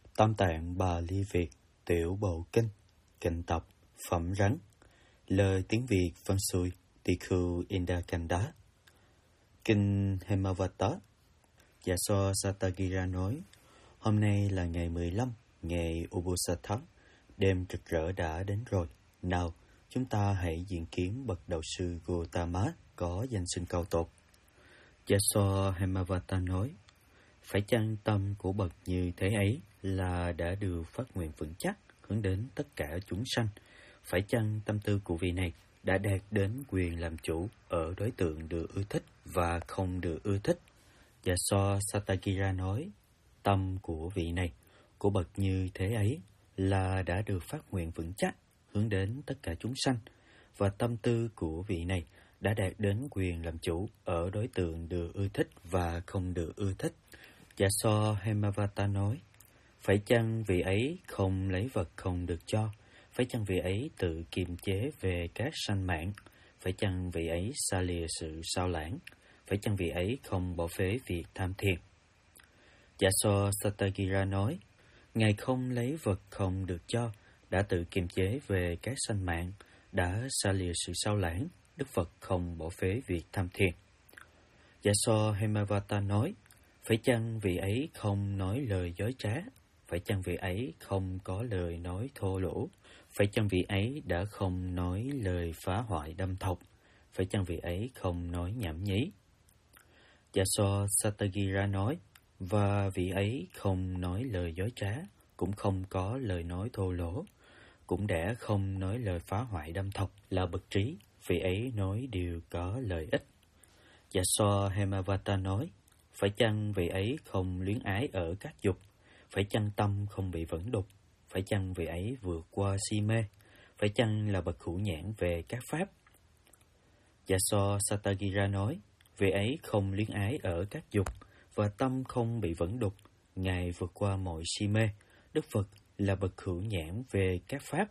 Tam Tạng Bà Ly Việt Tiểu Bộ Kinh Kinh tập Phẩm Rắn. Lời tiếng Việt văn xuôi Tikhu Indakanda. Kinh Hemavata. Yaso Satagira nói: hôm nay là ngày 15, ngày Ubusatha, đêm rực rỡ đã đến rồi. Nào, chúng ta hãy diện kiến bậc đạo sư Gotama có danh xưng cao tột. Yaso Hemavata nói: phải chăng tâm của bậc như thế ấy là đã được phát nguyện vững chắc hướng đến tất cả chúng sanh? Phải chăng tâm tư của vị này đã đạt đến quyền làm chủ ở đối tượng được ưa thích và không được ưa thích? Yaso Satagira nói: tâm của vị này, của bậc như thế ấy là đã được phát nguyện vững chắc hướng đến tất cả chúng sanh, và tâm tư của vị này đã đạt đến quyền làm chủ ở đối tượng được ưa thích và không được ưa thích. Yaso Hemavata nói: phải chăng vị ấy không lấy vật không được cho? Phải chăng vị ấy tự kiềm chế về các sanh mạng? Phải chăng vị ấy xa lìa sự sao lãng? Phải chăng vị ấy không bỏ phế việc tham thiền? Yaso Satagira nói: Ngài không lấy vật không được cho, đã tự kiềm chế về các sanh mạng, đã xa lìa sự sao lãng, Đức Phật không bỏ phế việc tham thiền. Yaso Hemavata nói: phải chăng vị ấy không nói lời dối trá? Phải chăng vị ấy không có lời nói thô lỗ? Phải chăng vị ấy đã không nói lời phá hoại đâm thọc? Phải chăng vị ấy không nói nhảm nhí? Yaso Satagira nói: và vị ấy không nói lời dối trá, cũng không có lời nói thô lỗ, cũng đã không nói lời phá hoại đâm thọc, là bậc trí, vị ấy nói điều có lợi ích. Yaso Hemavata nói: phải chăng vị ấy không luyến ái ở các dục? Phải chăng tâm không bị vẫn đục? Phải chăng vị ấy vượt qua si mê? Phải chăng là bậc hữu nhãn về các pháp? Yaso Satagira nói: vị ấy không luyến ái ở các dục, và tâm không bị vẫn đục, Ngài vượt qua mọi si mê, Đức Phật là bậc hữu nhãn về các pháp.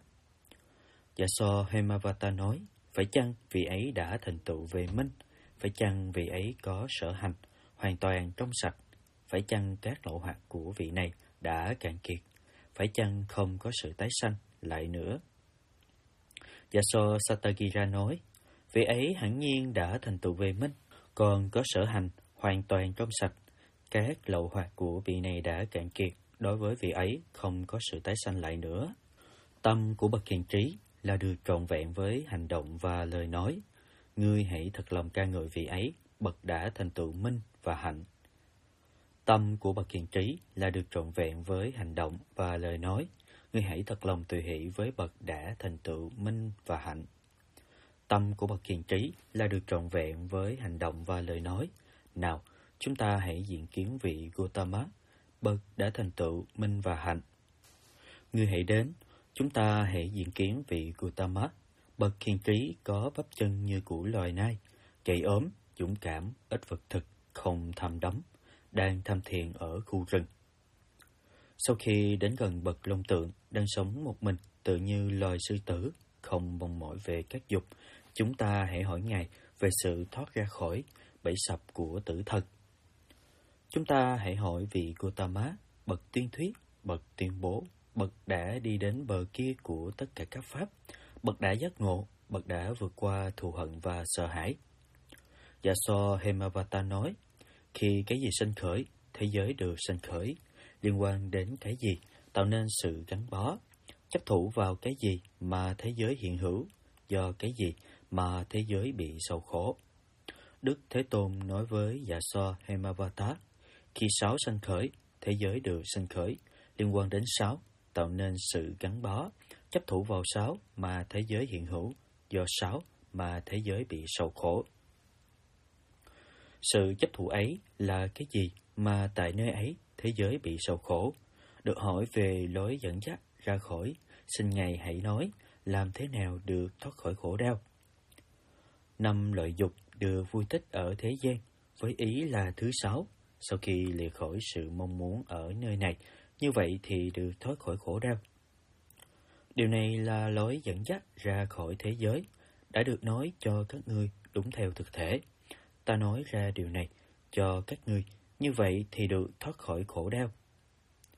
Yaso Hemavata nói: phải chăng vị ấy đã thành tựu về minh? Phải chăng vị ấy có sở hành hoàn toàn trong sạch? Phải chăng các lậu hoặc của vị này đã cạn kiệt? Phải chăng không có sự tái sanh lại nữa? Yaso Satagira nói: vị ấy hẳn nhiên đã thành tựu về minh, còn có sở hành hoàn toàn trong sạch. Các lậu hoặc của vị này đã cạn kiệt, đối với vị ấy không có sự tái sanh lại nữa. Tâm của bậc hiền trí là được trọn vẹn với hành động và lời nói. Ngươi hãy thật lòng ca ngợi vị ấy, bậc đã thành tựu minh và hạnh. Tâm của bậc hiền trí là được trọn vẹn với hành động và lời nói. Ngươi hãy thật lòng tùy hỷ với bậc đã thành tựu minh và hạnh. Tâm của bậc hiền trí là được trọn vẹn với hành động và lời nói. Nào, chúng ta hãy diện kiến vị Gotama, bậc đã thành tựu minh và hạnh. Ngươi hãy đến, chúng ta hãy diện kiến vị Gotama, bậc hiền trí có bắp chân như của loài nai, gầy ốm, dũng cảm, ít vật thực, không tham đắm, đang tham thiền ở khu rừng. Sau khi đến gần bậc long tượng, đang sống một mình, tự như loài sư tử, không mong mỏi về các dục, chúng ta hãy hỏi Ngài về sự thoát ra khỏi bẫy sập của tử thần. Chúng ta hãy hỏi vị Gotama, bậc tuyên thuyết, bậc tuyên bố, bậc đã đi đến bờ kia của tất cả các pháp, bậc đã giác ngộ, bậc đã vượt qua thù hận và sợ hãi. Yaso Hemavata nói: khi cái gì sinh khởi, thế giới được sinh khởi. Liên quan đến cái gì tạo nên sự gắn bó? Chấp thủ vào cái gì mà thế giới hiện hữu? Do cái gì mà thế giới bị sầu khổ? Đức Thế Tôn nói với Yaso Hemavata: khi sáu sanh khởi, thế giới được sanh khởi. Liên quan đến sáu tạo nên sự gắn bó. Chấp thủ vào sáu mà thế giới hiện hữu. Do sáu mà thế giới bị sầu khổ. Sự chấp thủ ấy là cái gì mà tại nơi ấy thế giới bị sầu khổ? Được hỏi về lối dẫn dắt ra khỏi, xin Ngài hãy nói làm thế nào được thoát khỏi khổ đau. 5 loại dục được vui thích ở thế gian, với ý là thứ 6. Sau khi lìa khỏi sự mong muốn ở nơi này, như vậy thì được thoát khỏi khổ đau. Điều này là lối dẫn dắt ra khỏi thế giới, đã được nói cho các ngươi đúng theo thực thể. Ta nói ra điều này cho các ngươi, như vậy thì được thoát khỏi khổ đau.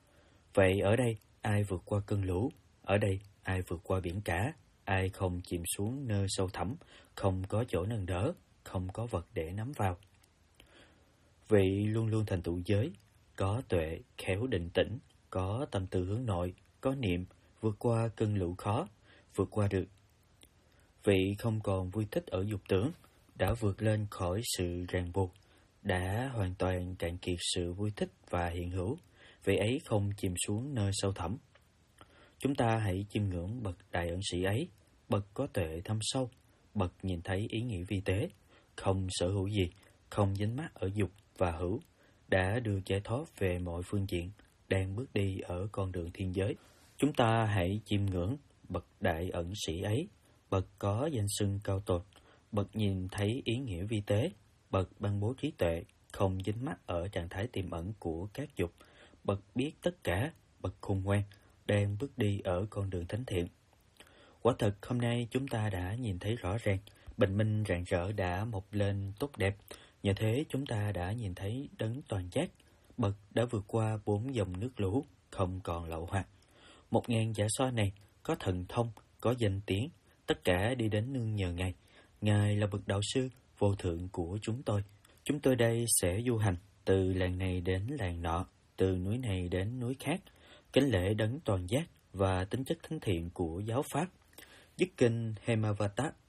Vậy ở đây, ai vượt qua cơn lũ? Ở đây, ai vượt qua biển cả? Ai không chìm xuống nơi sâu thẳm, không có chỗ nâng đỡ, không có vật để nắm vào? Vị luôn luôn thành tựu giới, có tuệ, khéo định tĩnh, có tâm tư hướng nội, có niệm, vượt qua cơn lũ khó, vượt qua được. Vị không còn vui thích ở dục tưởng, đã vượt lên khỏi sự ràng buộc, đã hoàn toàn cạn kiệt sự vui thích và hiện hữu, vị ấy không chìm xuống nơi sâu thẳm. Chúng ta hãy chiêm ngưỡng bậc đại ẩn sĩ ấy, bậc có tuệ thâm sâu, bậc nhìn thấy ý nghĩa vi tế, không sở hữu gì, không dính mắc ở dục và hữu, đã được giải thoát về mọi phương diện, đang bước đi ở con đường thiên giới. Chúng ta hãy chiêm ngưỡng bậc đại ẩn sĩ ấy, bậc có danh xưng cao tột, bậc nhìn thấy ý nghĩa vi tế, bậc ban bố trí tuệ, không dính mắc ở trạng thái tiềm ẩn của các dục, bậc biết tất cả, bậc khôn ngoan, đang bước đi ở con đường thánh thiện. Quả thật hôm nay chúng ta đã nhìn thấy rõ ràng, bình minh rạng rỡ đã mọc lên tốt đẹp, nhờ thế chúng ta đã nhìn thấy đấng toàn giác, bậc đã vượt qua 4 dòng nước lũ, không còn lậu hoặc. 1000 giả xoa này có thần thông, có danh tiếng, tất cả đi đến nương nhờ Ngài. Ngài là bậc đạo sư vô thượng của chúng tôi. Chúng tôi đây sẽ du hành từ làng này đến làng nọ, từ núi này đến núi khác, kính lễ đấng toàn giác và tính chất thánh thiện của giáo pháp. Dứt kinh Hemavata.